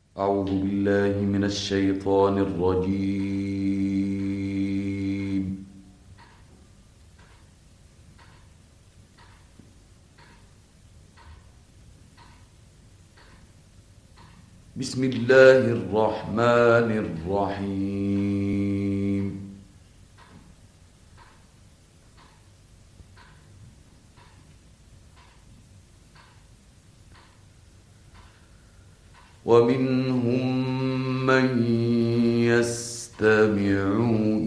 أعوذ بالله من الشيطان الرجيم. بسم الله الرحمن الرحيم. ومنهم من يستمع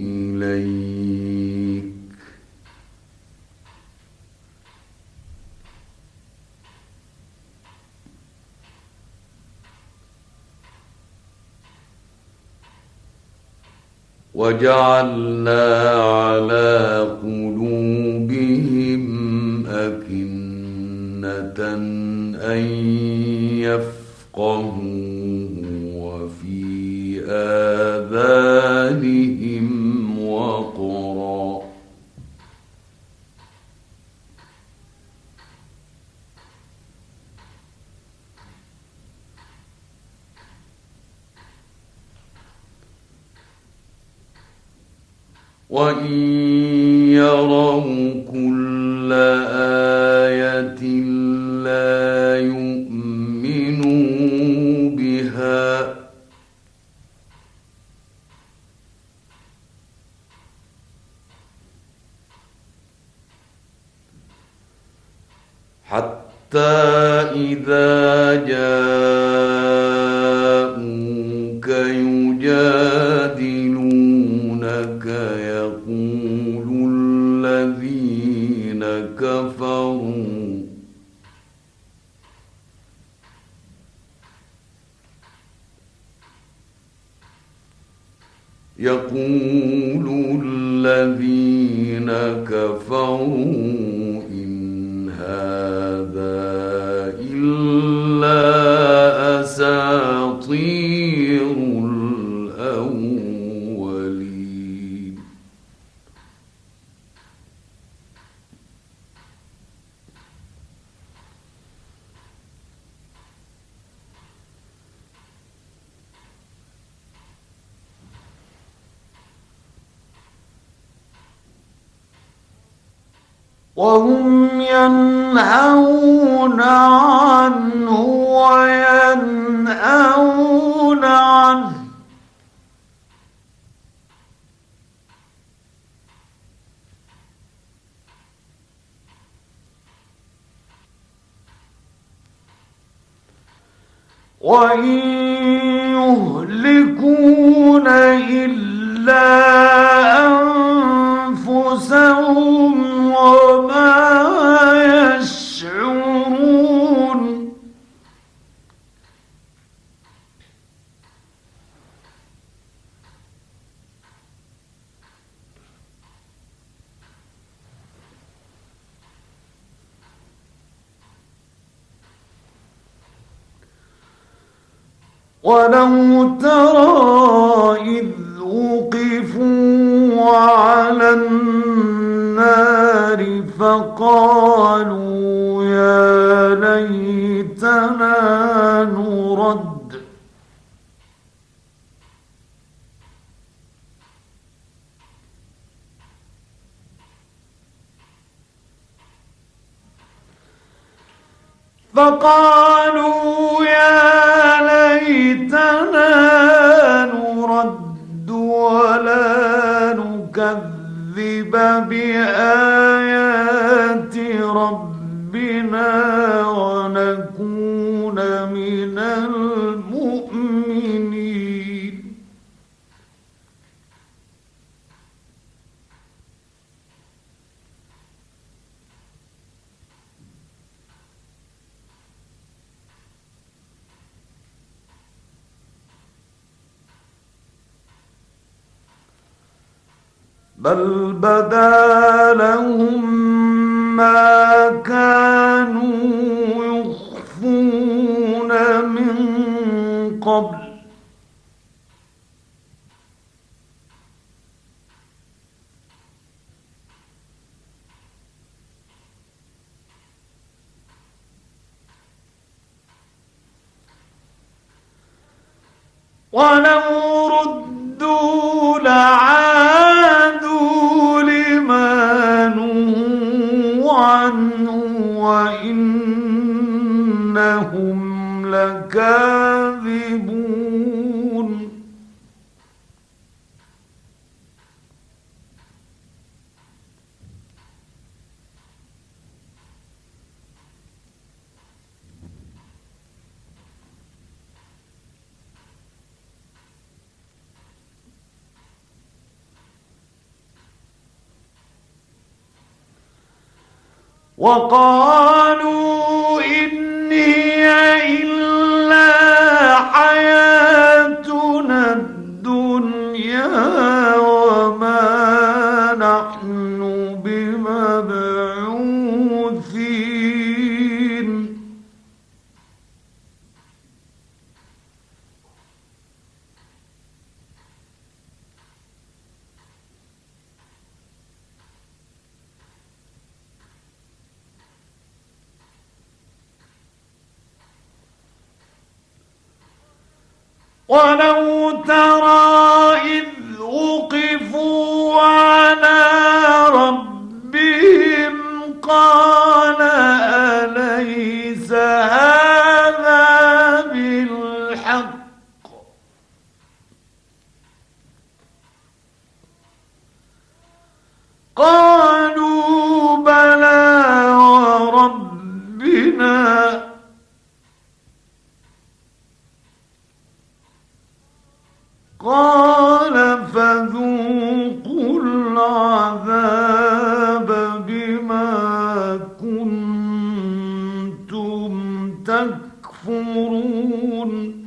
إليك وجعلنا على قلوبهم أكنة أن يفقهوه وفي آذانهم وقرا وإن يروا كل آية لا يؤمنوا بها حتى إذا جاءوك يجادلونك يقول الذين كفروا إن هذا إلا أساطير الأولين. وهم ينهون عنه وينأون عنه وإن يهلكون إلا أنفسهم وما يشعرون. ولو ترى إذ وقفوا على النار فقالوا يا ليتنا نرد فقالوا يا ليتنا نرد ولا نكذب بآيات ربنا ونكون من المؤمنين. بل بدا لهم ما كانوا يخفون من قبل ولو ردوا لعادوا لما نهوا عنه وإنهم لكاذبون. وقالوا إن هي إلا حياتنا الدنيا وما نحن بمبعوثين. ولو ترى إذ وقفوا على ربهم قال أليس هذا بالحق قالوا بلى وربنا قال فذوقوا العذاب بما كنتم تكفرون.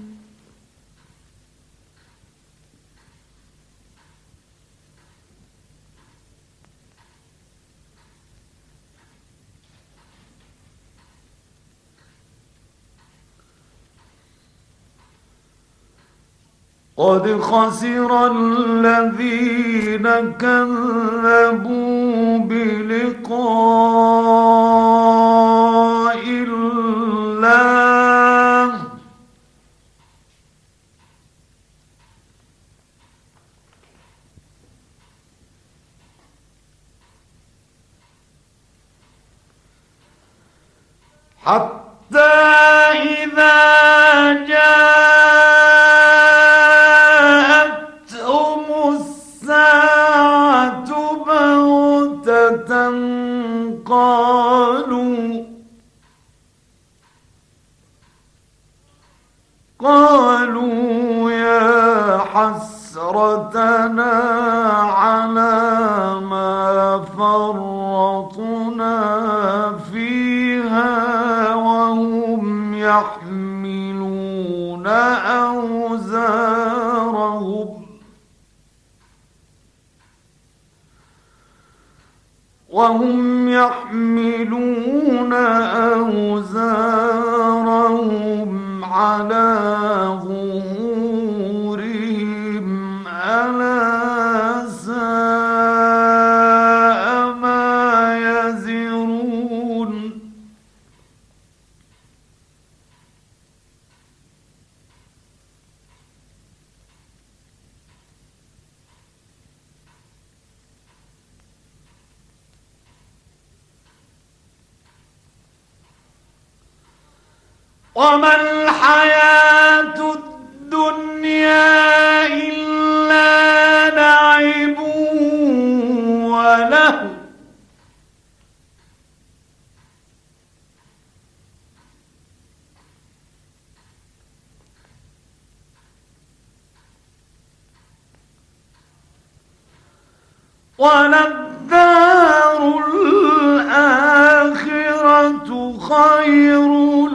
قد خسر الذين كذبوا بلقاء الله حتى إذا جاءتهم الساعة بغتة قالوا يا حسرتنا على ما فرطنا فيها وهم يحملون أوزارهم على ظهورهم ألا ساء ما يزرون. وما الحياة الدنيا إلا لعب وله وللدار الآخرة خير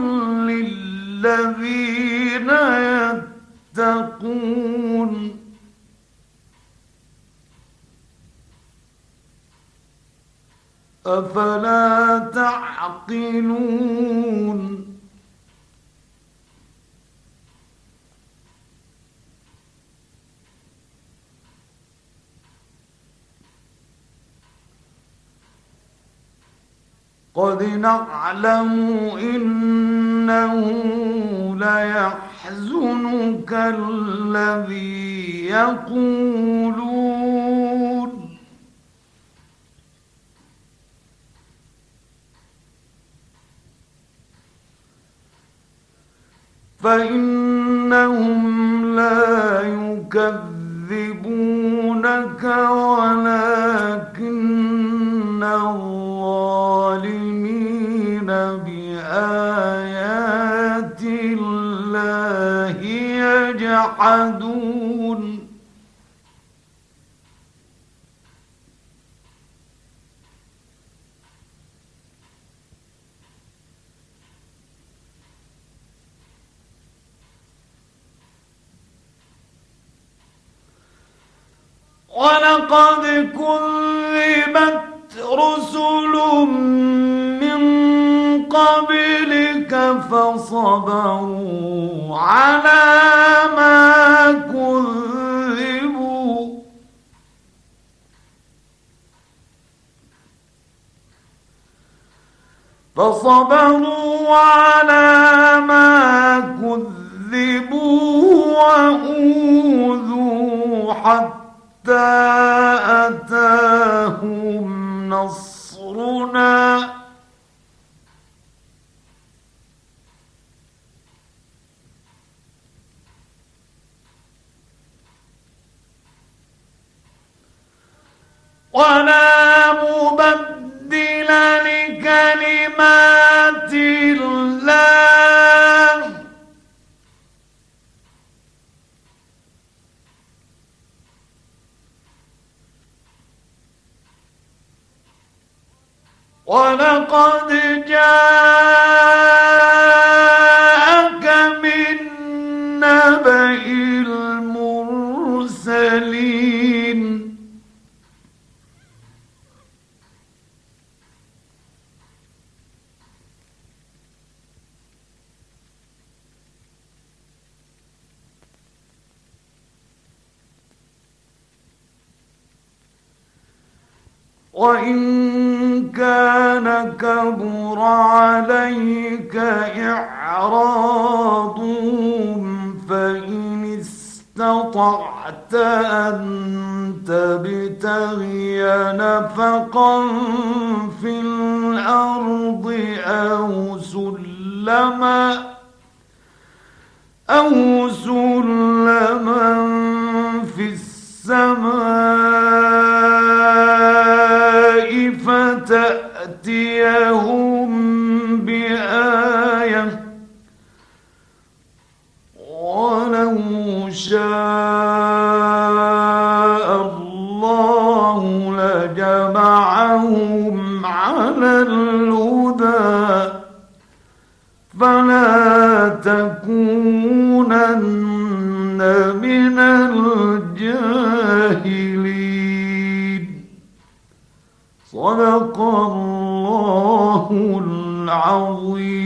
للذين يتقون أفلا تعقلون. قد نعلم إنه ليحزنك يحزنك الذي يقولون فإنهم لا يكذبونك ولكن الظالمين بآيات الله يجحدون ولقد كذبت رسل من قبلك فصبروا على ما كذبوا وأوذوا حتى أتاهم نصرنا ولا مبدل لكلمات الله ولقد جاءك من نبأ المرسلين وإن كان كبر عليك إعراضهم فإن استطعت أن تبتغي نفقا في الأرض أو سلما في السماء فتأتيهم بآية ولو شاء الله لجمعهم على الهدى فلا تكونن من الجاهلين صدق الله العظيم.